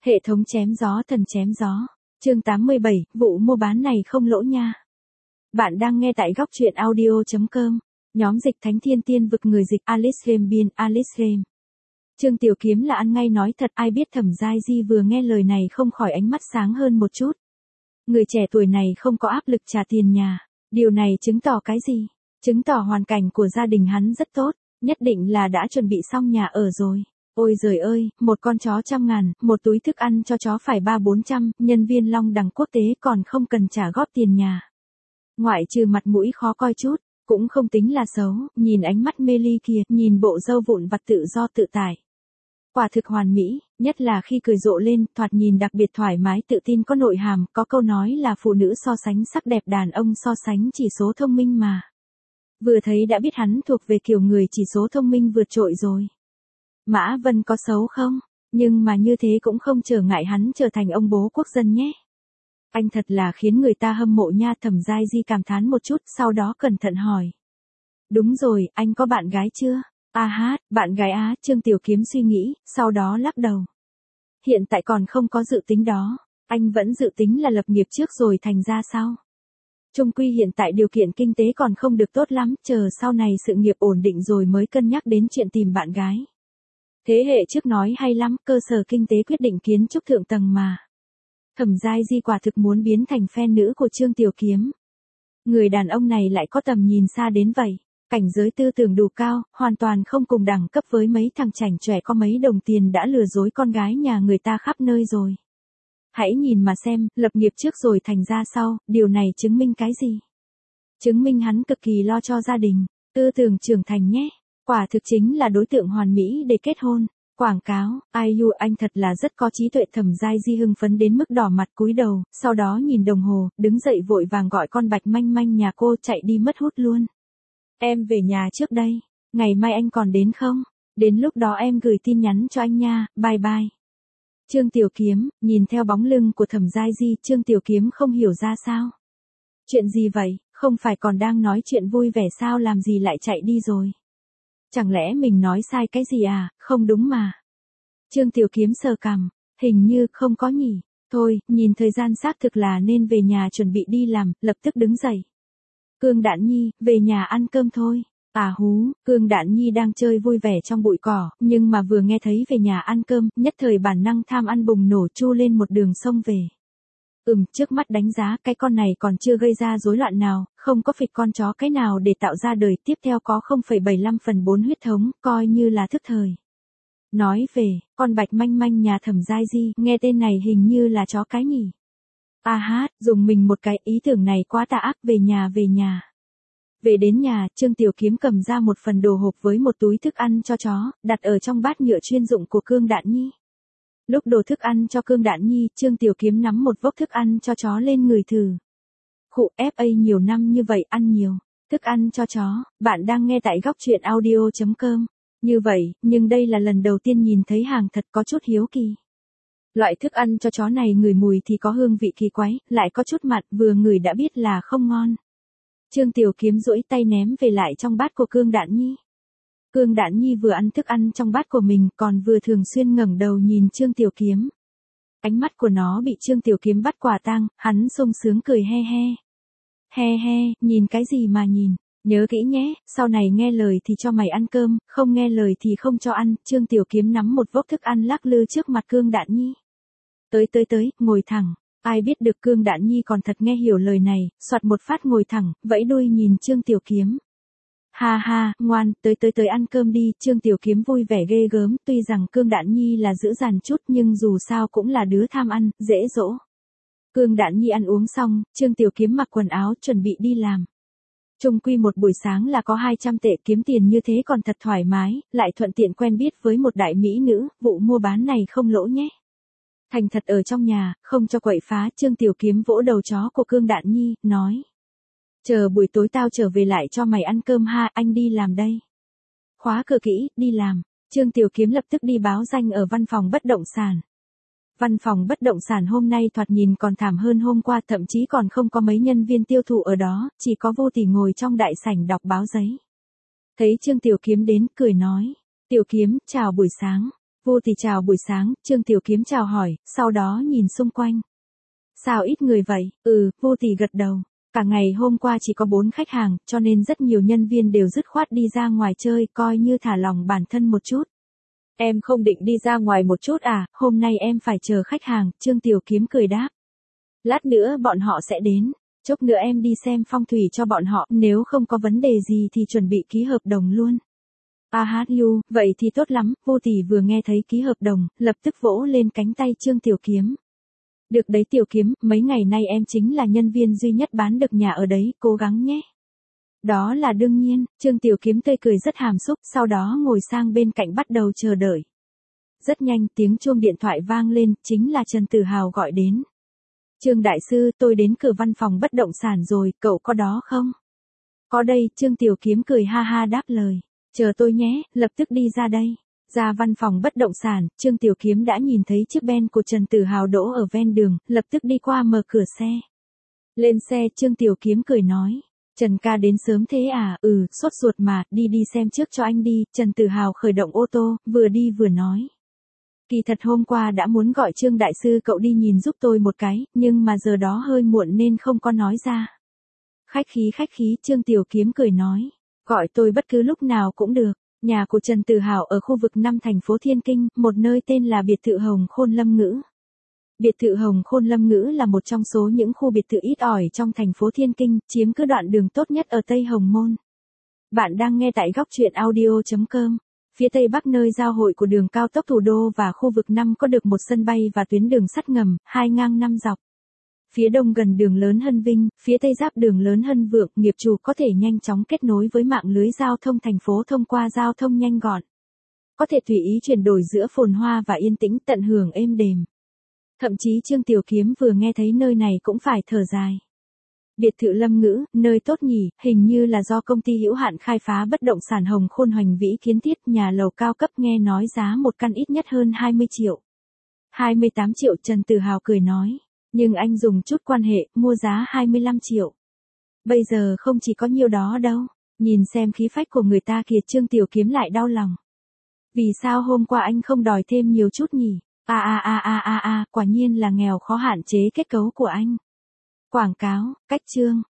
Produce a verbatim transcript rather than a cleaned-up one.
Hệ thống chém gió thần chém gió. Chương tám mươi bảy, vụ mua bán này không lỗ nha. Bạn đang nghe tại góc truyện audio chấm com. Nhóm dịch Thánh Thiên Tiên vực người dịch Alice Rem biên Alice Rem. Trương Tiểu Kiếm là ăn ngay nói thật, ai biết Thẩm Giai Di vừa nghe lời này không khỏi ánh mắt sáng hơn một chút. Người trẻ tuổi này không có áp lực trả tiền nhà. Điều này chứng tỏ cái gì? Chứng tỏ hoàn cảnh của gia đình hắn rất tốt, nhất định là đã chuẩn bị xong nhà ở rồi. Ôi giời ơi, một con chó trăm ngàn, một túi thức ăn cho chó phải ba bốn trăm, nhân viên Long Đằng quốc tế còn không cần trả góp tiền nhà. Ngoại trừ mặt mũi khó coi chút, cũng không tính là xấu, nhìn ánh mắt mê ly kia, nhìn bộ râu vụn vặt tự do tự tại. Quả thực hoàn mỹ, nhất là khi cười rộ lên, thoạt nhìn đặc biệt thoải mái tự tin có nội hàm, có câu nói là phụ nữ so sánh sắc đẹp, đàn ông so sánh chỉ số thông minh mà. Vừa thấy đã biết hắn thuộc về kiểu người chỉ số thông minh vượt trội rồi. Mã Vân có xấu không? Nhưng mà như thế cũng không trở ngại hắn trở thành ông bố quốc dân nhé. Anh thật là khiến người ta hâm mộ nha. Thẩm Giai Di cảm thán một chút, sau đó cẩn thận hỏi. Đúng rồi, anh có bạn gái chưa? À hát, bạn gái á, Trương Tiểu Kiếm suy nghĩ, sau đó lắc đầu. Hiện tại còn không có dự tính đó, anh vẫn dự tính là lập nghiệp trước rồi thành ra sao? Chung quy hiện tại điều kiện kinh tế còn không được tốt lắm, chờ sau này sự nghiệp ổn định rồi mới cân nhắc đến chuyện tìm bạn gái. Thế hệ trước nói hay lắm, cơ sở kinh tế quyết định kiến trúc thượng tầng mà. Thẩm Giai Di quả thực muốn biến thành fan nữ của Trương Tiểu Kiếm. Người đàn ông này lại có tầm nhìn xa đến vậy, cảnh giới tư tưởng đủ cao, hoàn toàn không cùng đẳng cấp với mấy thằng chảnh chọe có mấy đồng tiền đã lừa dối con gái nhà người ta khắp nơi rồi. Hãy nhìn mà xem, lập nghiệp trước rồi thành ra sau, điều này chứng minh cái gì? Chứng minh hắn cực kỳ lo cho gia đình, tư tưởng trưởng thành nhé. Quả thực chính là đối tượng hoàn mỹ để kết hôn. Quảng cáo, ai u anh thật là rất có trí tuệ. Thẩm Giai Di hưng phấn đến mức đỏ mặt cúi đầu, sau đó nhìn đồng hồ, đứng dậy vội vàng gọi con Bạch Manh Manh nhà cô chạy đi mất hút luôn. Em về nhà trước đây, ngày mai anh còn đến không? Đến lúc đó em gửi tin nhắn cho anh nha, bye bye. Trương Tiểu Kiếm, nhìn theo bóng lưng của Thẩm Giai Di, Trương Tiểu Kiếm không hiểu ra sao. Chuyện gì vậy, không phải còn đang nói chuyện vui vẻ sao, làm gì lại chạy đi rồi? Chẳng lẽ mình nói sai cái gì à, không đúng mà. Trương Tiểu Kiếm sờ cằm, hình như không có nhỉ. Thôi, nhìn thời gian xác thực là nên về nhà chuẩn bị đi làm, lập tức đứng dậy. Cương Đạn Nhi, về nhà ăn cơm thôi. À hú, Cương Đạn Nhi đang chơi vui vẻ trong bụi cỏ, nhưng mà vừa nghe thấy về nhà ăn cơm, nhất thời bản năng tham ăn bùng nổ chu lên một đường sông về. Ừm, trước mắt đánh giá cái con này còn chưa gây ra rối loạn nào, không có phịch con chó cái nào để tạo ra đời tiếp theo có không phẩy bảy lăm phần bốn huyết thống, coi như là thức thời. Nói về, con Bạch Manh Manh nhà Thẩm Giai Di, nghe tên này hình như là chó cái nhỉ. À hát, dùng mình một cái, ý tưởng này quá tà ác. Về nhà về nhà. Về đến nhà, Trương Tiểu Kiếm cầm ra một phần đồ hộp với một túi thức ăn cho chó, đặt ở trong bát nhựa chuyên dụng của Cương Đạn Nhi. Lúc đổ thức ăn cho Cương Đạn Nhi, Trương Tiểu Kiếm nắm một vốc thức ăn cho chó lên người thử. Khụ, ép a nhiều năm như vậy ăn nhiều. Thức ăn cho chó, bạn đang nghe tại góc truyện audio chấm com. Như vậy, nhưng đây là lần đầu tiên nhìn thấy hàng thật, có chút hiếu kỳ. Loại thức ăn cho chó này ngửi mùi thì có hương vị kỳ quái, lại có chút mặn, vừa ngửi đã biết là không ngon. Trương Tiểu Kiếm duỗi tay ném về lại trong bát của Cương Đạn Nhi. Cương Đạn Nhi vừa ăn thức ăn trong bát của mình, còn vừa thường xuyên ngẩng đầu nhìn Trương Tiểu Kiếm. Ánh mắt của nó bị Trương Tiểu Kiếm bắt quả tang, hắn sung sướng cười he he. He he, nhìn cái gì mà nhìn, nhớ kỹ nhé, sau này nghe lời thì cho mày ăn cơm, không nghe lời thì không cho ăn. Trương Tiểu Kiếm nắm một vốc thức ăn lắc lư trước mặt Cương Đạn Nhi. Tới tới tới, ngồi thẳng. Ai biết được Cương Đạn Nhi còn thật nghe hiểu lời này, soạt một phát ngồi thẳng, vẫy đuôi nhìn Trương Tiểu Kiếm. Ha ha, ngoan, tới tới tới ăn cơm đi. Trương Tiểu Kiếm vui vẻ ghê gớm, tuy rằng Cương Đạn Nhi là dữ dằn chút nhưng dù sao cũng là đứa tham ăn, dễ dỗ. Cương Đạn Nhi ăn uống xong, Trương Tiểu Kiếm mặc quần áo chuẩn bị đi làm. Chung quy một buổi sáng là có hai trăm tệ, kiếm tiền như thế còn thật thoải mái, lại thuận tiện quen biết với một đại mỹ nữ, vụ mua bán này không lỗ nhé. Thành thật ở trong nhà, không cho quậy phá. Trương Tiểu Kiếm vỗ đầu chó của Cương Đạn Nhi, nói. Chờ buổi tối tao trở về lại cho mày ăn cơm ha, anh đi làm đây. Khóa cửa kỹ, đi làm. Trương Tiểu Kiếm lập tức đi báo danh ở văn phòng bất động sản. Văn phòng bất động sản hôm nay thoạt nhìn còn thảm hơn hôm qua, thậm chí còn không có mấy nhân viên tiêu thụ ở đó, chỉ có Vô Tỷ ngồi trong đại sảnh đọc báo giấy. Thấy Trương Tiểu Kiếm đến, cười nói. Tiểu Kiếm, chào buổi sáng. Vô Tỷ chào buổi sáng, Trương Tiểu Kiếm chào hỏi, sau đó nhìn xung quanh. Sao ít người vậy? Ừ, Vô Tỷ gật đầu. Cả ngày hôm qua chỉ có bốn khách hàng, cho nên rất nhiều nhân viên đều dứt khoát đi ra ngoài chơi, coi như thả lỏng bản thân một chút. Em không định đi ra ngoài một chút à, hôm nay em phải chờ khách hàng, Trương Tiểu Kiếm cười đáp. Lát nữa bọn họ sẽ đến, chốc nữa em đi xem phong thủy cho bọn họ, nếu không có vấn đề gì thì chuẩn bị ký hợp đồng luôn. A hát u, vậy thì tốt lắm, Vô Tỷ vừa nghe thấy ký hợp đồng, lập tức vỗ lên cánh tay Trương Tiểu Kiếm. Được đấy Tiểu Kiếm, mấy ngày nay em chính là nhân viên duy nhất bán được nhà ở đấy, cố gắng nhé. Đó là đương nhiên, Trương Tiểu Kiếm tươi cười rất hàm xúc, sau đó ngồi sang bên cạnh bắt đầu chờ đợi. Rất nhanh tiếng chuông điện thoại vang lên, chính là Trần Tử Hào gọi đến. Trương Đại Sư, tôi đến cửa văn phòng bất động sản rồi, cậu có đó không? Có đây, Trương Tiểu Kiếm cười ha ha đáp lời. Chờ tôi nhé, lập tức đi ra đây. Ra văn phòng bất động sản, Trương Tiểu Kiếm đã nhìn thấy chiếc Ben của Trần Tử Hào đỗ ở ven đường, lập tức đi qua mở cửa xe. Lên xe, Trương Tiểu Kiếm cười nói. Trần ca đến sớm thế à, ừ, sốt ruột mà, đi đi xem trước cho anh đi, Trần Tử Hào khởi động ô tô, vừa đi vừa nói. Kỳ thật hôm qua đã muốn gọi Trương Đại Sư cậu đi nhìn giúp tôi một cái, nhưng mà giờ đó hơi muộn nên không có nói ra. Khách khí khách khí, Trương Tiểu Kiếm cười nói. Gọi tôi bất cứ lúc nào cũng được. Nhà của Trần Tử Hào ở khu vực năm thành phố Thiên Kinh, một nơi tên là biệt thự Hồng Khôn Lâm Ngữ. Biệt thự Hồng Khôn Lâm Ngữ là một trong số những khu biệt thự ít ỏi trong thành phố Thiên Kinh, chiếm cứ đoạn đường tốt nhất ở Tây Hồng Môn. Bạn đang nghe tại góc truyện audio chấm com. Phía Tây Bắc nơi giao hội của đường cao tốc thủ đô và khu vực năm có được một sân bay và tuyến đường sắt ngầm, hai ngang năm dọc. Phía đông gần đường lớn Hân Vinh, phía tây giáp đường lớn Hân Vượng, nghiệp chủ có thể nhanh chóng kết nối với mạng lưới giao thông thành phố thông qua giao thông nhanh gọn. Có thể tùy ý chuyển đổi giữa phồn hoa và yên tĩnh, tận hưởng êm đềm. Thậm chí Trương Tiểu Kiếm vừa nghe thấy nơi này cũng phải thở dài. Biệt thự Lâm Ngữ, nơi tốt nhỉ, hình như là do công ty hữu hạn khai phá bất động sản Hồng Khôn Hoành Vĩ kiến thiết, nhà lầu cao cấp, nghe nói giá một căn ít nhất hơn hai mươi triệu. hai mươi tám triệu, Trần Tử Hào cười nói. Nhưng anh dùng chút quan hệ, mua giá hai mươi lăm triệu. Bây giờ không chỉ có nhiêu đó đâu. Nhìn xem khí phách của người ta kìa, Trương Tiểu Kiếm lại đau lòng. Vì sao hôm qua anh không đòi thêm nhiều chút nhỉ? A a a a a a, quả nhiên là nghèo khó hạn chế kết cấu của anh. Quảng cáo, cách chương.